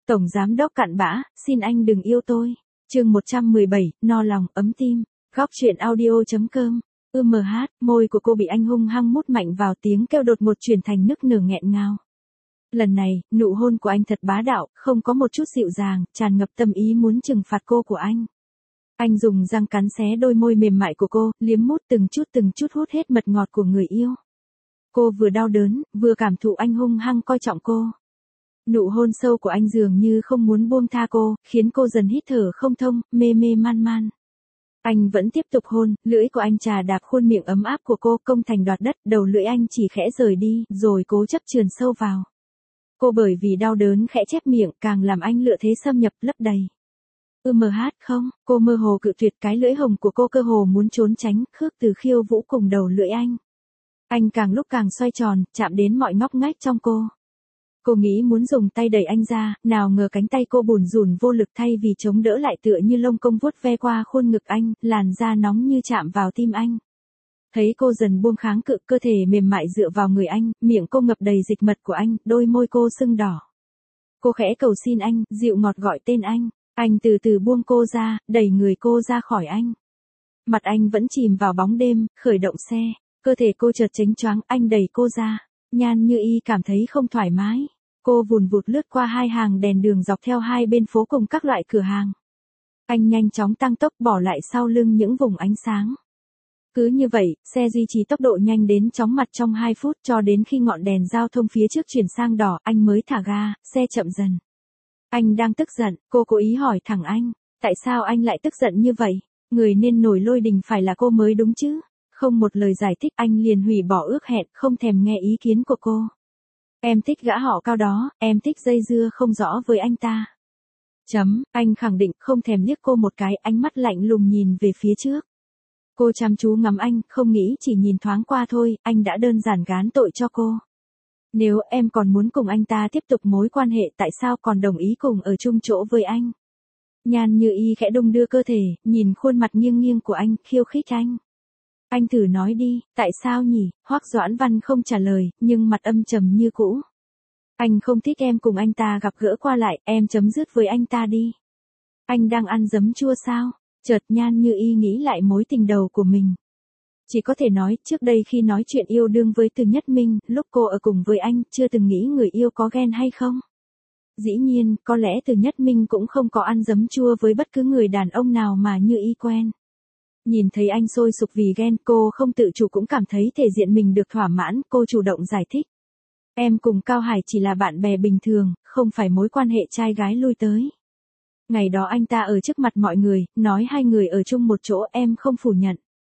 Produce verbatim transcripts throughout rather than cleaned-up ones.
Tổng giám đốc cặn bã, xin anh đừng yêu tôi. Chương một trăm mười bảy, no lòng, ấm tim. Góc truyện audio.com. ư em hát, môi của cô bị anh hung hăng mút mạnh vào, tiếng kêu đột ngột chuyển thành nức nở nghẹn ngào. Lần này, nụ hôn của anh thật bá đạo, không có một chút dịu dàng, tràn ngập tâm ý muốn trừng phạt cô của anh. Anh dùng răng cắn xé đôi môi mềm mại của cô, liếm mút từng chút từng chút hút hết mật ngọt của người yêu. Cô vừa đau đớn, vừa cảm thụ anh hung hăng coi trọng cô. Nụ hôn sâu của anh dường như không muốn buông tha cô, khiến cô dần hít thở không thông, mê mê man man. Anh vẫn tiếp tục hôn, lưỡi của anh chà đạp khuôn miệng ấm áp của cô, công thành đoạt đất, đầu lưỡi anh chỉ khẽ rời đi, rồi cố chấp chườn sâu vào. Cô bởi vì đau đớn khẽ chép miệng, càng làm anh lựa thế xâm nhập lấp đầy. ư em hát không, cô mơ hồ cự tuyệt, cái lưỡi hồng của cô cơ hồ muốn trốn tránh, khước từ khiêu vũ cùng đầu lưỡi anh. Anh càng lúc càng xoay tròn, chạm đến mọi ngóc ngách trong cô. Cô nghĩ muốn dùng tay đẩy anh ra, nào ngờ cánh tay cô bủn rủn vô lực, thay vì chống đỡ lại tựa như lông công vuốt ve qua khuôn ngực anh, làn da nóng như chạm vào tim anh. Thấy cô dần buông kháng cự, cơ thể mềm mại dựa vào người anh, miệng cô ngập đầy dịch mật của anh, đôi môi cô sưng đỏ. Cô khẽ cầu xin anh, dịu ngọt gọi tên anh. Anh từ từ buông cô ra, đẩy người cô ra khỏi anh. Mặt anh vẫn chìm vào bóng đêm, khởi động xe. Cơ thể cô chợt chếnh choáng, anh đẩy cô ra. Nhan Như Y cảm thấy không thoải mái. Cô vùn vụt lướt qua hai hàng đèn đường dọc theo hai bên phố cùng các loại cửa hàng. Anh nhanh chóng tăng tốc, bỏ lại sau lưng những vùng ánh sáng. Cứ như vậy, xe duy trì tốc độ nhanh đến chóng mặt trong hai phút, cho đến khi ngọn đèn giao thông phía trước chuyển sang đỏ, anh mới thả ga, xe chậm dần. Anh đang tức giận, cô cố ý hỏi thẳng anh, tại sao anh lại tức giận như vậy? Người nên nổi lôi đình phải là cô mới đúng chứ? Không một lời giải thích, anh liền hủy bỏ ước hẹn, không thèm nghe ý kiến của cô. Em thích gã họ Cao đó, em thích dây dưa không rõ với anh ta. Chấm, anh khẳng định, không thèm liếc cô một cái, ánh mắt lạnh lùng nhìn về phía trước. Cô chăm chú ngắm anh, không nghĩ chỉ nhìn thoáng qua thôi, anh đã đơn giản gán tội cho cô. Nếu em còn muốn cùng anh ta tiếp tục mối quan hệ, tại sao còn đồng ý cùng ở chung chỗ với anh? Nhan Như Y khẽ đung đưa cơ thể, nhìn khuôn mặt nghiêng nghiêng của anh, khiêu khích anh. Anh thử nói đi, tại sao nhỉ? Hoắc Doãn Văn không trả lời, nhưng mặt âm trầm như cũ. Anh không thích em cùng anh ta gặp gỡ qua lại, em chấm dứt với anh ta đi. Anh đang ăn giấm chua sao? Chợt Nhan Như Y nghĩ lại mối tình đầu của mình. Chỉ có thể nói, trước đây khi nói chuyện yêu đương với Từ Nhất Minh, lúc cô ở cùng với anh, chưa từng nghĩ người yêu có ghen hay không? Dĩ nhiên, có lẽ Từ Nhất Minh cũng không có ăn giấm chua với bất cứ người đàn ông nào mà Như Y quen. Nhìn thấy anh sôi sục vì ghen, cô không tự chủ cũng cảm thấy thể diện mình được thỏa mãn, cô chủ động giải thích. Em cùng Cao Hải chỉ là bạn bè bình thường, không phải mối quan hệ trai gái lui tới. Ngày đó anh ta ở trước mặt mọi người, nói hai người ở chung một chỗ, em không phủ nhận.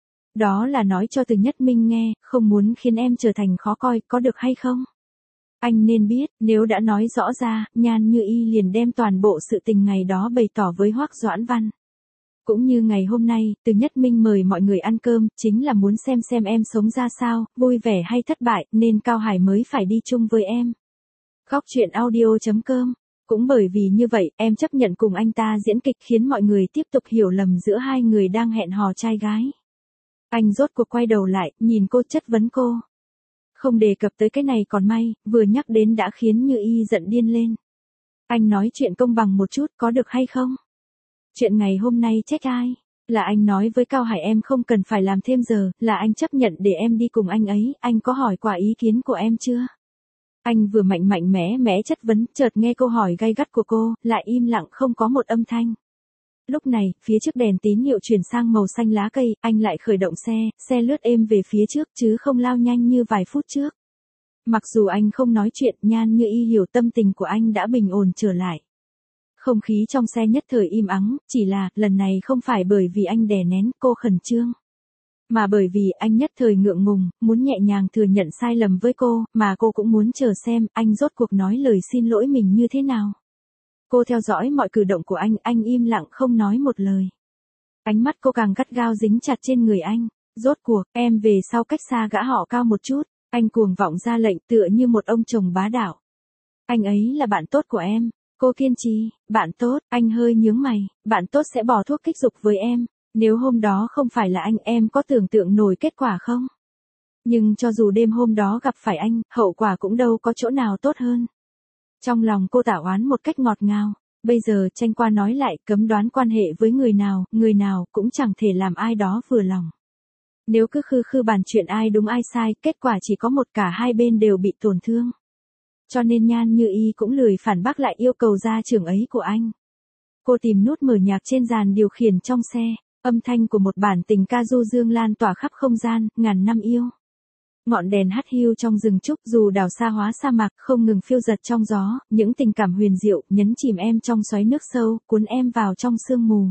Đó là nói cho Từ Nhất Minh nghe, không muốn khiến em trở thành khó coi, có được hay không? Anh nên biết, nếu đã nói rõ ra, Nhan Như Y liền đem toàn bộ sự tình ngày đó bày tỏ với Hoắc Doãn Văn. Cũng như ngày hôm nay, Từ Nhất Minh mời mọi người ăn cơm, chính là muốn xem xem em sống ra sao, vui vẻ hay thất bại, nên Cao Hải mới phải đi chung với em. Góc truyện audio.com. Cũng bởi vì như vậy, em chấp nhận cùng anh ta diễn kịch, khiến mọi người tiếp tục hiểu lầm giữa hai người đang hẹn hò trai gái. Anh rốt cuộc quay đầu lại, nhìn cô, chất vấn cô. Không đề cập tới cái này còn may, vừa nhắc đến đã khiến Như Y giận điên lên. Anh nói chuyện công bằng một chút, có được hay không? Chuyện ngày hôm nay trách ai? Là anh nói với Cao Hải em không cần phải làm thêm giờ, là anh chấp nhận để em đi cùng anh ấy, anh có hỏi qua ý kiến của em chưa? Anh vừa mạnh mạnh mẽ mẽ chất vấn, chợt nghe câu hỏi gay gắt của cô, lại im lặng không có một âm thanh. Lúc này, phía trước đèn tín hiệu chuyển sang màu xanh lá cây, anh lại khởi động xe, xe lướt êm về phía trước chứ không lao nhanh như vài phút trước. Mặc dù anh không nói chuyện, Nhan Như Y hiểu tâm tình của anh đã bình ổn trở lại. Không khí trong xe nhất thời im ắng, chỉ là, lần này không phải bởi vì anh đè nén cô khẩn trương. Mà bởi vì anh nhất thời ngượng ngùng, muốn nhẹ nhàng thừa nhận sai lầm với cô, mà cô cũng muốn chờ xem anh rốt cuộc nói lời xin lỗi mình như thế nào. Cô theo dõi mọi cử động của anh, anh im lặng không nói một lời. Ánh mắt cô càng gắt gao dính chặt trên người anh. Rốt cuộc, em về sau cách xa gã họ Cao một chút. Anh cuồng vọng ra lệnh tựa như một ông chồng bá đạo. Anh ấy là bạn tốt của em. Cô kiên trì, bạn tốt, anh hơi nhướng mày, bạn tốt sẽ bỏ thuốc kích dục với em. Nếu hôm đó không phải là anh, em có tưởng tượng nổi kết quả không? Nhưng cho dù đêm hôm đó gặp phải anh, hậu quả cũng đâu có chỗ nào tốt hơn. Trong lòng cô tả oán một cách ngọt ngào. Bây giờ tranh qua nói lại, cấm đoán quan hệ với người nào, người nào cũng chẳng thể làm ai đó vừa lòng. Nếu cứ khư khư bàn chuyện ai đúng ai sai, kết quả chỉ có một, cả hai bên đều bị tổn thương. Cho nên Nhan Như Y cũng lười phản bác lại yêu cầu gia trưởng ấy của anh. Cô tìm nút mở nhạc trên dàn điều khiển trong xe, âm thanh của một bản tình ca du dương lan tỏa khắp không gian, ngàn năm yêu. Ngọn đèn hắt hiu trong rừng trúc, dù đảo xa hóa sa mạc không ngừng phiêu giật trong gió, những tình cảm huyền diệu nhấn chìm em trong xoáy nước sâu, cuốn em vào trong sương mù.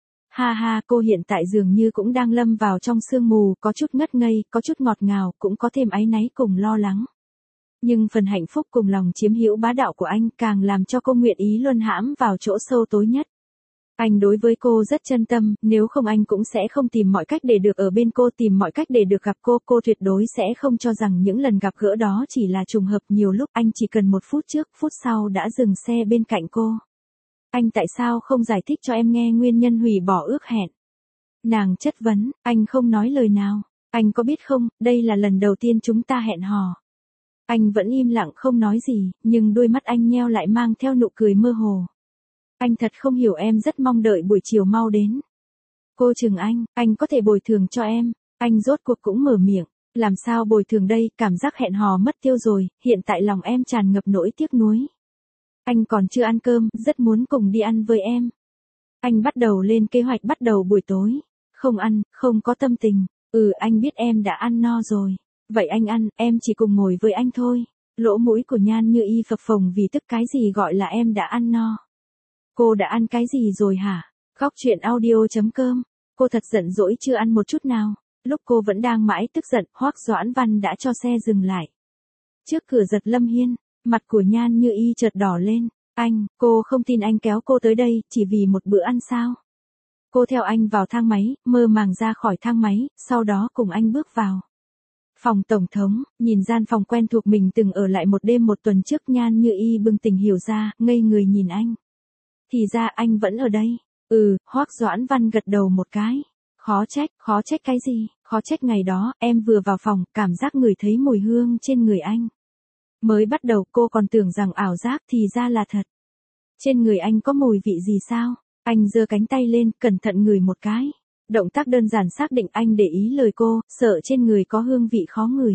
Ha ha, cô hiện tại dường như cũng đang lâm vào trong sương mù, có chút ngất ngây, có chút ngọt ngào, cũng có thêm áy náy cùng lo lắng. Nhưng phần hạnh phúc cùng lòng chiếm hữu bá đạo của anh càng làm cho cô nguyện ý luân hãm vào chỗ sâu tối nhất. Anh đối với cô rất chân tâm, nếu không anh cũng sẽ không tìm mọi cách để được ở bên cô, tìm mọi cách để được gặp cô, cô tuyệt đối sẽ không cho rằng những lần gặp gỡ đó chỉ là trùng hợp, nhiều lúc anh chỉ cần một phút trước, phút sau đã dừng xe bên cạnh cô. Anh tại sao không giải thích cho em nghe nguyên nhân hủy bỏ ước hẹn? Nàng chất vấn, anh không nói lời nào, anh có biết không, đây là lần đầu tiên chúng ta hẹn hò. Anh vẫn im lặng không nói gì, nhưng đôi mắt anh nheo lại mang theo nụ cười mơ hồ. Anh thật không hiểu, em rất mong đợi buổi chiều mau đến. Cô chừng anh, anh có thể bồi thường cho em. Anh rốt cuộc cũng mở miệng, làm sao bồi thường đây, cảm giác hẹn hò mất tiêu rồi, hiện tại lòng em tràn ngập nỗi tiếc nuối. Anh còn chưa ăn cơm, rất muốn cùng đi ăn với em. Anh bắt đầu lên kế hoạch bắt đầu buổi tối. Không ăn, không có tâm tình. Ừ, anh biết em đã ăn no rồi. Vậy anh ăn, em chỉ cùng ngồi với anh thôi. Lỗ mũi của Nhan Như Y phập phồng vì tức, cái gì gọi là em đã ăn no? Cô đã ăn cái gì rồi hả? Góc chuyện audio chấm com. Cô thật giận dỗi chưa ăn một chút nào. Lúc cô vẫn đang mãi tức giận, Hoắc Doãn Văn đã cho xe dừng lại. Trước cửa Giật Lâm Hiên, mặt của Nhan Như Y chợt đỏ lên. Anh, cô không tin anh kéo cô tới đây, chỉ vì một bữa ăn sao? Cô theo anh vào thang máy, mơ màng ra khỏi thang máy, sau đó cùng anh bước vào phòng tổng thống, nhìn gian phòng quen thuộc mình từng ở lại một đêm một tuần trước. Nhan Như Y bừng tỉnh hiểu ra, ngây người nhìn anh. Thì ra anh vẫn ở đây. Ừ, Hoắc Doãn Văn gật đầu một cái. Khó trách, khó trách cái gì, khó trách ngày đó, em vừa vào phòng, cảm giác ngửi thấy mùi hương trên người anh. Mới bắt đầu cô còn tưởng rằng ảo giác, thì ra là thật. Trên người anh có mùi vị gì sao? Anh giơ cánh tay lên, cẩn thận ngửi một cái. Động tác đơn giản xác định anh để ý lời cô, sợ trên người có hương vị khó ngửi.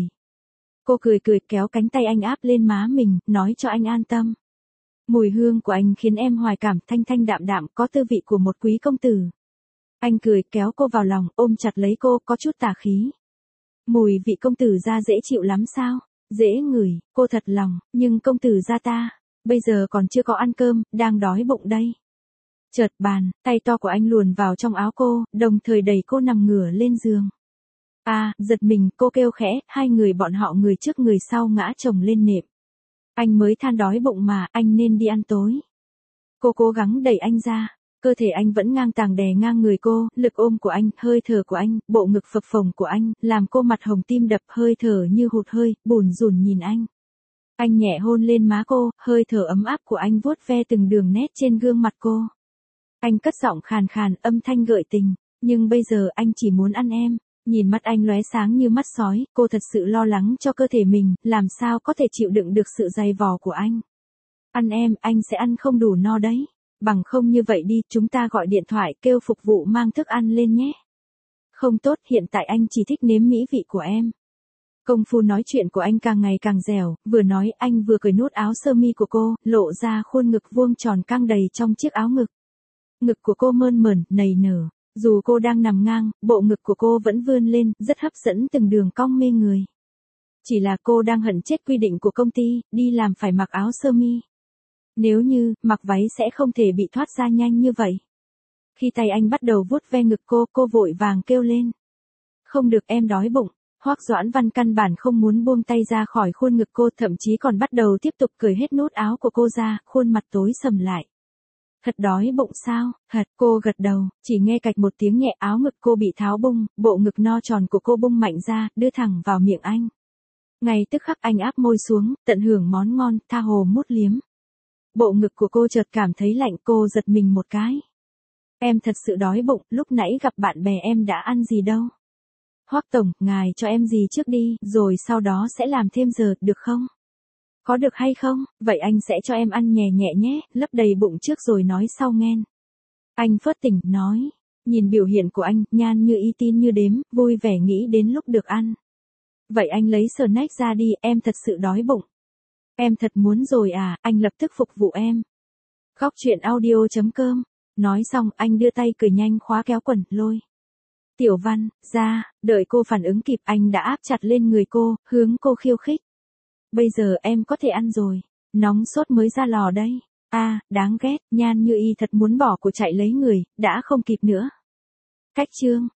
Cô cười cười kéo cánh tay anh áp lên má mình, nói cho anh an tâm. Mùi hương của anh khiến em hoài cảm, thanh thanh đạm đạm, có tư vị của một quý công tử. Anh cười kéo cô vào lòng, ôm chặt lấy cô, có chút tà khí. Mùi vị công tử da dễ chịu lắm sao? Dễ ngửi, cô thật lòng, nhưng công tử da ta, bây giờ còn chưa có ăn cơm, đang đói bụng đây. Chợt bàn, tay to của anh luồn vào trong áo cô, đồng thời đẩy cô nằm ngửa lên giường. À, giật mình, cô kêu khẽ, hai người bọn họ người trước người sau ngã chồng lên nệm. Anh mới than đói bụng mà, anh nên đi ăn tối. Cô cố gắng đẩy anh ra, cơ thể anh vẫn ngang tàng đè ngang người cô, lực ôm của anh, hơi thở của anh, bộ ngực phập phồng của anh, làm cô mặt hồng tim đập, hơi thở như hụt hơi, bủn rủn nhìn anh. Anh nhẹ hôn lên má cô, hơi thở ấm áp của anh vuốt ve từng đường nét trên gương mặt cô. Anh cất giọng khàn khàn, âm thanh gợi tình, nhưng bây giờ anh chỉ muốn ăn em. Nhìn mắt anh lóe sáng như mắt sói, cô thật sự lo lắng cho cơ thể mình, làm sao có thể chịu đựng được sự dày vò của anh. Ăn em, anh sẽ ăn không đủ no đấy. Bằng không như vậy đi, chúng ta gọi điện thoại kêu phục vụ mang thức ăn lên nhé. Không tốt, hiện tại anh chỉ thích nếm mỹ vị của em. Công phu nói chuyện của anh càng ngày càng dẻo, vừa nói anh vừa cởi nút áo sơ mi của cô, lộ ra khuôn ngực vuông tròn căng đầy trong chiếc áo ngực. Ngực của cô mơn mởn, nầy nở. Dù cô đang nằm ngang, bộ ngực của cô vẫn vươn lên, rất hấp dẫn từng đường cong mê người. Chỉ là cô đang hận chết quy định của công ty, đi làm phải mặc áo sơ mi. Nếu như, mặc váy sẽ không thể bị thoát ra nhanh như vậy. Khi tay anh bắt đầu vuốt ve ngực cô, cô vội vàng kêu lên. Không được, em đói bụng. Hoắc Doãn Văn căn bản không muốn buông tay ra khỏi khuôn ngực cô, thậm chí còn bắt đầu tiếp tục cởi hết nút áo của cô ra, khuôn mặt tối sầm lại. Thật đói bụng sao? Thật, cô gật đầu, chỉ nghe cạch một tiếng nhẹ, áo ngực cô bị tháo bung, bộ ngực no tròn của cô bung mạnh ra, đưa thẳng vào miệng anh. Ngay tức khắc anh áp môi xuống, tận hưởng món ngon, tha hồ mút liếm. Bộ ngực của cô chợt cảm thấy lạnh, cô giật mình một cái. Em thật sự đói bụng, lúc nãy gặp bạn bè em đã ăn gì đâu. Hoắc tổng, ngài cho em gì trước đi, rồi sau đó sẽ làm thêm giờ, được không? Có được hay không? Vậy anh sẽ cho em ăn nhẹ nhẹ nhé, lấp đầy bụng trước rồi nói sau nghen. Anh phớt tỉnh, nói. Nhìn biểu hiện của anh, nhan như y tin như đếm, vui vẻ nghĩ đến lúc được ăn. Vậy anh lấy snack ra đi, em thật sự đói bụng. Em thật muốn rồi à, anh lập tức phục vụ em. Góc chuyện audio chấm com. Nói xong, anh đưa tay cười nhanh khóa kéo quần, lôi. Tiểu Văn, ra, đợi cô phản ứng kịp anh đã áp chặt lên người cô, hướng cô khiêu khích. Bây giờ em có thể ăn rồi, nóng sốt mới ra lò đây. A, à, đáng ghét, nhan như y thật muốn bỏ cuộc chạy lấy người, đã không kịp nữa. Cách chương.